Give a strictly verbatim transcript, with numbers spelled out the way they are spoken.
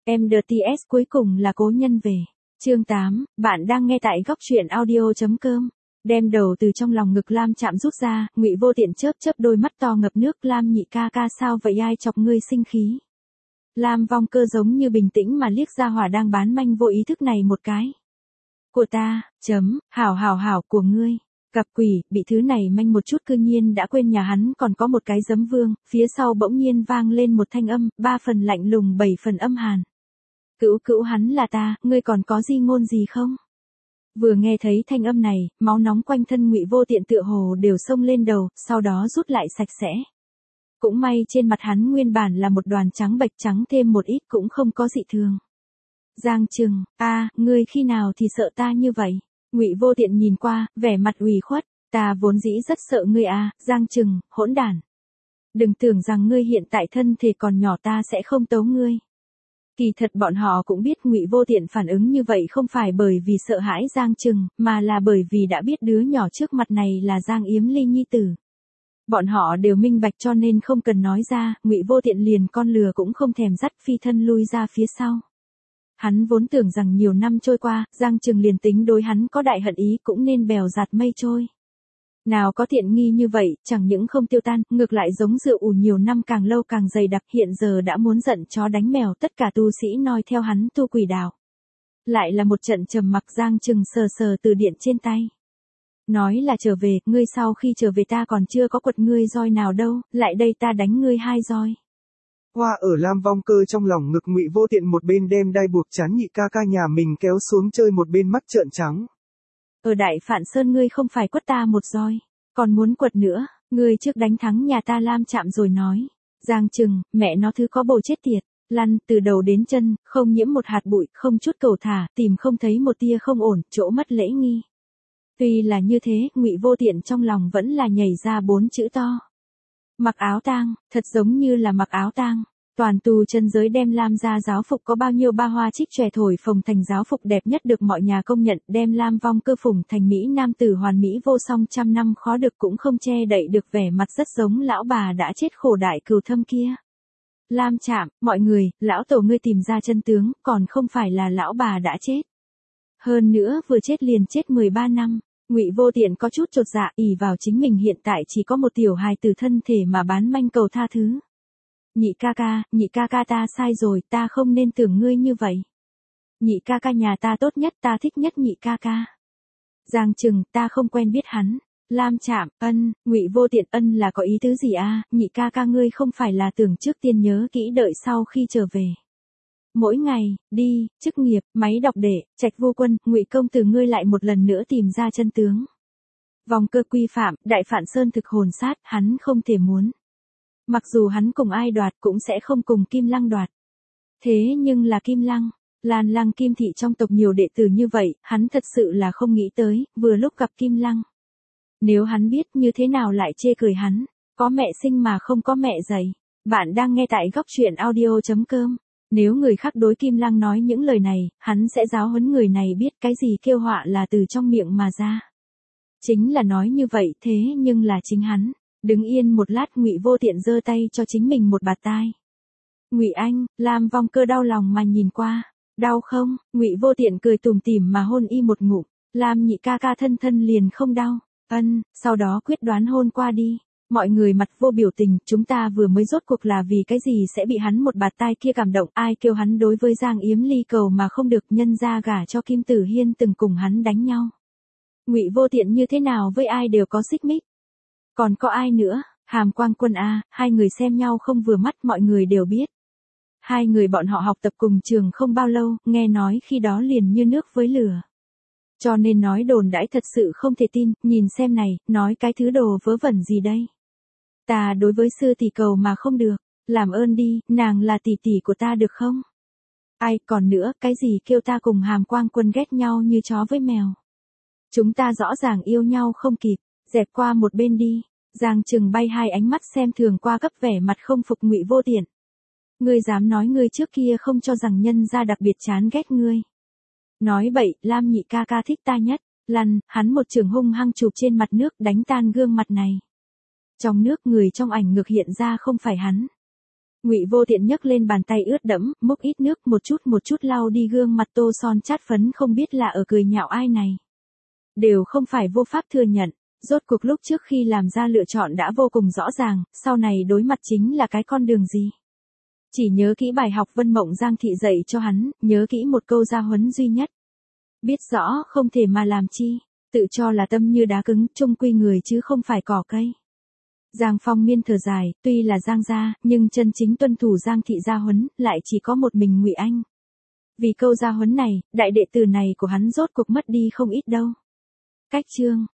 Em đê tê ét cuối cùng là cố nhân về. Chương tám, bạn đang nghe tại góc truyện audio chấm com. Đem đầu từ trong lòng ngực Lam Chạm rút ra, Ngụy Vô Tiện chớp chớp đôi mắt to ngập nước. Lam nhị ca ca sao vậy, ai chọc ngươi sinh khí? Lam Vong Cơ giống như bình tĩnh mà liếc ra hỏa đang bán manh vô ý thức này một cái. Của ta, chấm, hảo hảo hảo của ngươi. Cặp quỷ, bị thứ này manh một chút cư nhiên đã quên nhà hắn còn có một cái giấm vương. Phía sau bỗng nhiên vang lên một thanh âm, ba phần lạnh lùng bảy phần âm hàn. Cữu cữu hắn là ta, ngươi còn có di ngôn gì không? Vừa nghe thấy thanh âm này, máu nóng quanh thân Ngụy Vô Tiện tựa hồ đều xông lên đầu, sau đó rút lại sạch sẽ. Cũng may trên mặt hắn nguyên bản là một đoàn trắng bệch, trắng thêm một ít cũng không có dị thường. Giang Trừng, a, ngươi khi nào thì sợ ta như vậy? Ngụy Vô Tiện nhìn qua, vẻ mặt ủy khuất, ta vốn dĩ rất sợ ngươi a, Giang Trừng, hỗn đản. Đừng tưởng rằng ngươi hiện tại thân thể còn nhỏ ta sẽ không tấu ngươi. Kỳ thật bọn họ cũng biết Ngụy Vô Tiện phản ứng như vậy không phải bởi vì sợ hãi Giang Trừng, mà là bởi vì đã biết đứa nhỏ trước mặt này là Giang Yếm Ly nhi tử. Bọn họ đều minh bạch cho nên không cần nói ra, Ngụy Vô Tiện liền con lừa cũng không thèm dắt phi thân lui ra phía sau. Hắn vốn tưởng rằng nhiều năm trôi qua, Giang Trừng liền tính đối hắn có đại hận ý cũng nên bèo giạt mây trôi. Nào có tiện nghi như vậy, chẳng những không tiêu tan, ngược lại giống rượu ủ nhiều năm càng lâu càng dày đặc, hiện giờ đã muốn giận chó đánh mèo, tất cả tu sĩ noi theo hắn tu quỷ đạo. Lại là một trận trầm mặc. Giang Trừng sờ sờ từ điện trên tay. Nói là trở về, ngươi sau khi trở về ta còn chưa có quật ngươi roi nào đâu, lại đây ta đánh ngươi hai roi. Hoa ở Lam Vong Cơ trong lòng ngực Ngụy Vô Tiện một bên đem đai buộc chán nhị ca ca nhà mình kéo xuống chơi một bên mắt trợn trắng. Ở Đại Phạn Sơn ngươi không phải quất ta một roi, còn muốn quật nữa, ngươi trước đánh thắng nhà ta Lam Chạm rồi nói. Giang Trừng, mẹ nó thứ có bồ chết tiệt, lăn từ đầu đến chân, không nhiễm một hạt bụi, không chút cầu thả, tìm không thấy một tia không ổn, chỗ mất lễ nghi. Tuy là như thế, Ngụy Vô Tiện trong lòng vẫn là nhảy ra bốn chữ to. Mặc áo tang, thật giống như là mặc áo tang. Toàn tu chân giới đem Lam gia giáo phục có bao nhiêu ba hoa trích chòe thổi phồng thành giáo phục đẹp nhất được mọi nhà công nhận, đem Lam Vong Cơ phủng thành mỹ nam tử hoàn mỹ vô song, trăm năm khó được cũng không che đậy được vẻ mặt rất giống lão bà đã chết khổ đại cừu thâm kia. Lam Chạm, mọi người, lão tổ ngươi tìm ra chân tướng, còn không phải là lão bà đã chết. Hơn nữa vừa chết liền chết mười ba năm. Ngụy Vô Tiện có chút chột dạ, ỷ vào chính mình hiện tại chỉ có một tiểu hài tử thân thể mà bán manh cầu tha thứ. Nhị ca ca, nhị ca ca ta sai rồi, ta không nên tưởng ngươi như vậy. Nhị ca ca nhà ta tốt nhất, ta thích nhất nhị ca ca. Giang Trừng, ta không quen biết hắn. Lam Chạm, ân, Ngụy Vô Tiện, ân là có ý tứ gì a? Nhị ca ca ngươi không phải là tưởng trước tiên nhớ kỹ đợi sau khi trở về. Mỗi ngày, đi, chức nghiệp, máy đọc để, Trạch Vô Quân, Ngụy công tử ngươi lại một lần nữa tìm ra chân tướng. Vong Cơ quy phạm, Đại Phạn Sơn thực hồn sát, hắn không thể muốn. Mặc dù hắn cùng ai đoạt cũng sẽ không cùng Kim Lăng đoạt. Thế nhưng là Kim Lăng, Lan Lăng Kim thị trong tộc nhiều đệ tử như vậy, hắn thật sự là không nghĩ tới, vừa lúc gặp Kim Lăng. Nếu hắn biết như thế nào lại chê cười hắn, có mẹ sinh mà không có mẹ dạy. Bạn đang nghe tại góc truyện audio chấm com. Nếu người khác đối Kim Lăng nói những lời này, hắn sẽ giáo huấn người này biết cái gì kêu họa là từ trong miệng mà ra. Chính là nói như vậy, thế nhưng là chính hắn. Đứng yên một lát, Ngụy Vô Tiện giơ tay cho chính mình một bạt tai. Ngụy Anh, Lam Vong Cơ đau lòng mà nhìn qua. Đau không? Ngụy Vô Tiện cười tủm tỉm mà hôn y một ngụm. Lam nhị ca ca thân thân liền không đau. Ân, sau đó quyết đoán hôn qua đi. Mọi người mặt vô biểu tình, chúng ta vừa mới rốt cuộc là vì cái gì sẽ bị hắn một bạt tai kia cảm động, ai kêu hắn đối với Giang Yếm Ly cầu mà không được, nhân ra gả cho Kim Tử Hiên từng cùng hắn đánh nhau. Ngụy Vô Tiện như thế nào với ai đều có xích mích. Còn có ai nữa, Hàm Quang Quân a, hai người xem nhau không vừa mắt mọi người đều biết. Hai người bọn họ học tập cùng trường không bao lâu, nghe nói khi đó liền như nước với lửa. Cho nên nói đồn đãi thật sự không thể tin, nhìn xem này, nói cái thứ đồ vớ vẩn gì đây. Ta đối với sư tỷ cầu mà không được, làm ơn đi, nàng là tỷ tỷ của ta được không? Ai, còn nữa, cái gì kêu ta cùng Hàm Quang Quân ghét nhau như chó với mèo. Chúng ta rõ ràng yêu nhau không kịp, dẹp qua một bên đi. Giang Trừng bay hai ánh mắt xem thường qua cấp, vẻ mặt không phục Ngụy Vô Tiện. Ngươi dám nói ngươi trước kia không cho rằng nhân gia đặc biệt chán ghét ngươi. Nói bậy, Lam nhị ca ca thích ta nhất. Lăn, hắn một trường hung hăng chụp trên mặt nước đánh tan gương mặt này. Trong nước người trong ảnh ngược hiện ra không phải hắn. Ngụy Vô Tiện nhấc lên bàn tay ướt đẫm, múc ít nước một chút một chút lau đi gương mặt tô son chát phấn không biết là ở cười nhạo ai này. Đều không phải vô pháp thừa nhận, rốt cuộc lúc trước khi làm ra lựa chọn đã vô cùng rõ ràng, sau này đối mặt chính là cái con đường gì. Chỉ nhớ kỹ bài học Vân Mộng Giang thị dạy cho hắn, nhớ kỹ một câu gia huấn duy nhất. Biết rõ không thể mà làm chi, tự cho là tâm như đá cứng, chung quy người chứ không phải cỏ cây. Giang Phong Miên thở dài, tuy là Giang gia, nhưng chân chính tuân thủ Giang thị gia huấn, lại chỉ có một mình Ngụy Anh. Vì câu gia huấn này, đại đệ tử này của hắn rốt cuộc mất đi không ít đâu. Cách chương